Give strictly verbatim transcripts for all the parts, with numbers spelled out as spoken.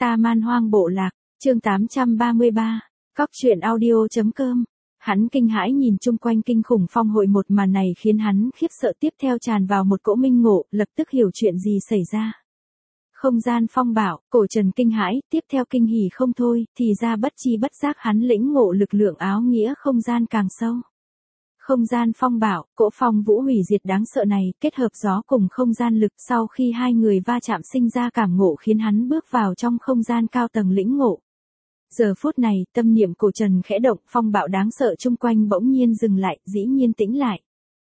Ta Man Hoang Bộ Lạc, chương tám trăm ba mươi ba, Cóc truyện audio chấm com. Hắn kinh hãi nhìn chung quanh kinh khủng phong hội, một màn này khiến hắn khiếp sợ, tiếp theo tràn vào một cỗ minh ngộ, lập tức hiểu chuyện gì xảy ra. Không gian phong bạo, Cổ Trần kinh hãi, tiếp theo kinh hỉ không thôi, thì ra bất chi bất giác hắn lĩnh ngộ lực lượng áo nghĩa không gian càng sâu. Không gian phong bạo, cỗ phong vũ hủy diệt đáng sợ này, kết hợp gió cùng không gian lực, sau khi hai người va chạm sinh ra cảm ngộ khiến hắn bước vào trong không gian cao tầng lĩnh ngộ. Giờ phút này, tâm niệm Cổ Trần khẽ động, phong bạo đáng sợ chung quanh bỗng nhiên dừng lại, dĩ nhiên tĩnh lại.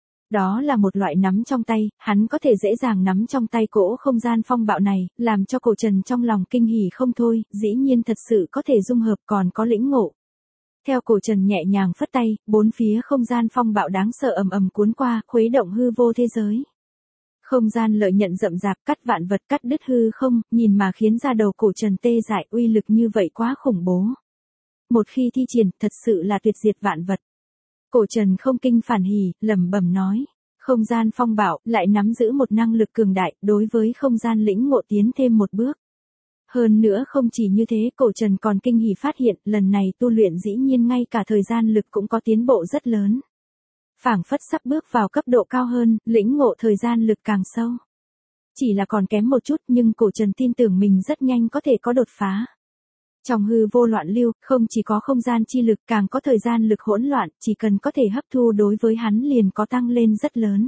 Đó là một loại nắm trong tay, hắn có thể dễ dàng nắm trong tay cỗ không gian phong bạo này, làm cho Cổ Trần trong lòng kinh hỉ không thôi, dĩ nhiên thật sự có thể dung hợp còn có lĩnh ngộ. Theo Cổ Trần nhẹ nhàng phất tay, bốn phía không gian phong bạo đáng sợ ầm ầm cuốn qua, khuấy động hư vô thế giới. Không gian lợi nhận rậm rạp, cắt vạn vật, cắt đứt hư không, nhìn mà khiến da đầu Cổ Trần tê dại, uy lực như vậy quá khủng bố. Một khi thi triển, thật sự là tuyệt diệt vạn vật. Cổ Trần không kinh phản hỉ, lẩm bẩm nói, không gian phong bạo lại nắm giữ một năng lực cường đại, đối với không gian lĩnh ngộ tiến thêm một bước. Hơn nữa không chỉ như thế, Cổ Trần còn kinh hỉ phát hiện, lần này tu luyện dĩ nhiên ngay cả thời gian lực cũng có tiến bộ rất lớn. Phảng phất sắp bước vào cấp độ cao hơn, lĩnh ngộ thời gian lực càng sâu. Chỉ là còn kém một chút, nhưng Cổ Trần tin tưởng mình rất nhanh có thể có đột phá. Trong hư vô loạn lưu, không chỉ có không gian chi lực, càng có thời gian lực hỗn loạn, chỉ cần có thể hấp thu đối với hắn liền có tăng lên rất lớn.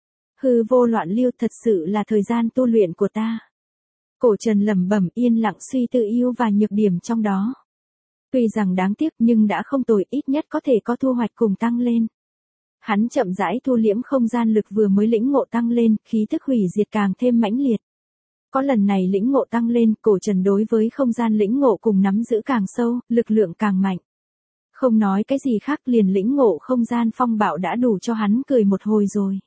Hư vô loạn lưu thật sự là thời gian tu luyện của ta. Cổ Trần lẩm bẩm, yên lặng suy tư ưu và nhược điểm trong đó. Tuy rằng đáng tiếc nhưng đã không tồi, ít nhất có thể có thu hoạch cùng tăng lên. Hắn chậm rãi thu liễm không gian lực vừa mới lĩnh ngộ tăng lên, khí thức hủy diệt càng thêm mãnh liệt. Có lần này lĩnh ngộ tăng lên, Cổ Trần đối với không gian lĩnh ngộ cùng nắm giữ càng sâu, lực lượng càng mạnh. Không nói cái gì khác, liền lĩnh ngộ không gian phong bạo đã đủ cho hắn cười một hồi rồi.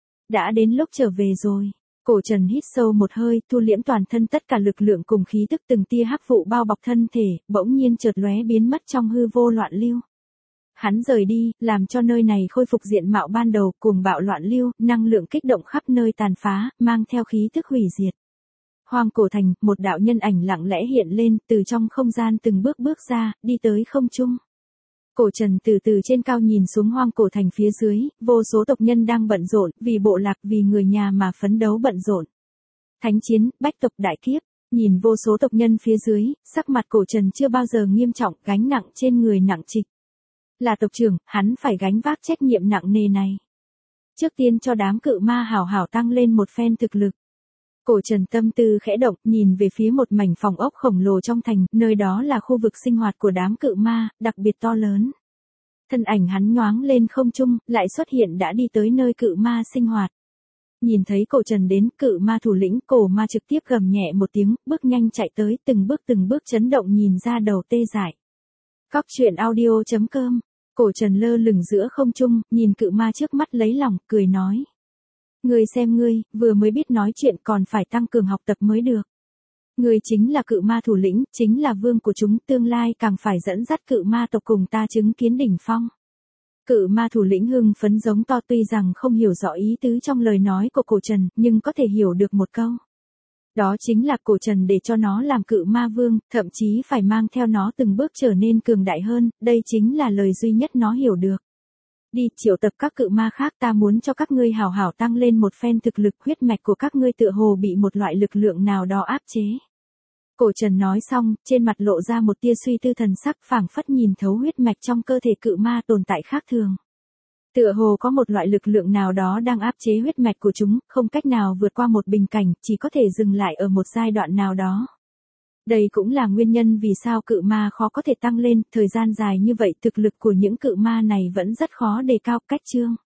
Đã đến lúc trở về rồi. Cổ Trần hít sâu một hơi, thu liễm toàn thân tất cả lực lượng cùng khí tức, từng tia hắc vụ bao bọc thân thể, bỗng nhiên chợt lóe biến mất trong hư vô loạn lưu. Hắn rời đi, làm cho nơi này khôi phục diện mạo ban đầu, cuồng bạo loạn lưu, năng lượng kích động khắp nơi tàn phá, mang theo khí tức hủy diệt. Hoang Cổ Thành, một đạo nhân ảnh lặng lẽ hiện lên, từ trong không gian từng bước bước ra, đi tới không trung. Cổ Trần từ từ trên cao nhìn xuống Hoang Cổ Thành phía dưới, vô số tộc nhân đang bận rộn, vì bộ lạc, vì người nhà mà phấn đấu bận rộn. Thánh chiến, bách tộc đại kiếp, nhìn vô số tộc nhân phía dưới, sắc mặt Cổ Trần chưa bao giờ nghiêm trọng, gánh nặng trên người nặng trịch. Là tộc trưởng, hắn phải gánh vác trách nhiệm nặng nề này. Trước tiên cho đám cự ma hảo hảo tăng lên một phen thực lực. Cổ Trần tâm tư khẽ động, nhìn về phía một mảnh phòng ốc khổng lồ trong thành, nơi đó là khu vực sinh hoạt của đám cự ma, đặc biệt to lớn. Thân ảnh hắn nhoáng lên không trung, lại xuất hiện đã đi tới nơi cự ma sinh hoạt. Nhìn thấy Cổ Trần đến, cự ma thủ lĩnh cổ ma trực tiếp gầm nhẹ một tiếng, bước nhanh chạy tới, từng bước từng bước chấn động, nhìn ra đầu tê dại. Cóc truyện audio chấm com. Cổ Trần lơ lửng giữa không trung, nhìn cự ma trước mắt lấy lòng, cười nói. Ngươi xem ngươi, vừa mới biết nói chuyện còn phải tăng cường học tập mới được. Ngươi chính là cự ma thủ lĩnh, chính là vương của chúng, tương lai càng phải dẫn dắt cự ma tộc cùng ta chứng kiến đỉnh phong. Cự ma thủ lĩnh hưng phấn giống to, tuy rằng không hiểu rõ ý tứ trong lời nói của Cổ Trần, nhưng có thể hiểu được một câu. Đó chính là Cổ Trần để cho nó làm cự ma vương, thậm chí phải mang theo nó từng bước trở nên cường đại hơn, đây chính là lời duy nhất nó hiểu được. Đi, triệu tập các cự ma khác, ta muốn cho các ngươi hào hảo tăng lên một phen thực lực, huyết mạch của các ngươi tựa hồ bị một loại lực lượng nào đó áp chế. Cổ Trần nói xong, trên mặt lộ ra một tia suy tư thần sắc, phảng phất nhìn thấu huyết mạch trong cơ thể cự ma tồn tại khác thường. Tựa hồ có một loại lực lượng nào đó đang áp chế huyết mạch của chúng, không cách nào vượt qua một bình cảnh, chỉ có thể dừng lại ở một giai đoạn nào đó. Đây cũng là nguyên nhân vì sao cự ma khó có thể tăng lên, thời gian dài như vậy thực lực của những cự ma này vẫn rất khó đề cao. Cách chương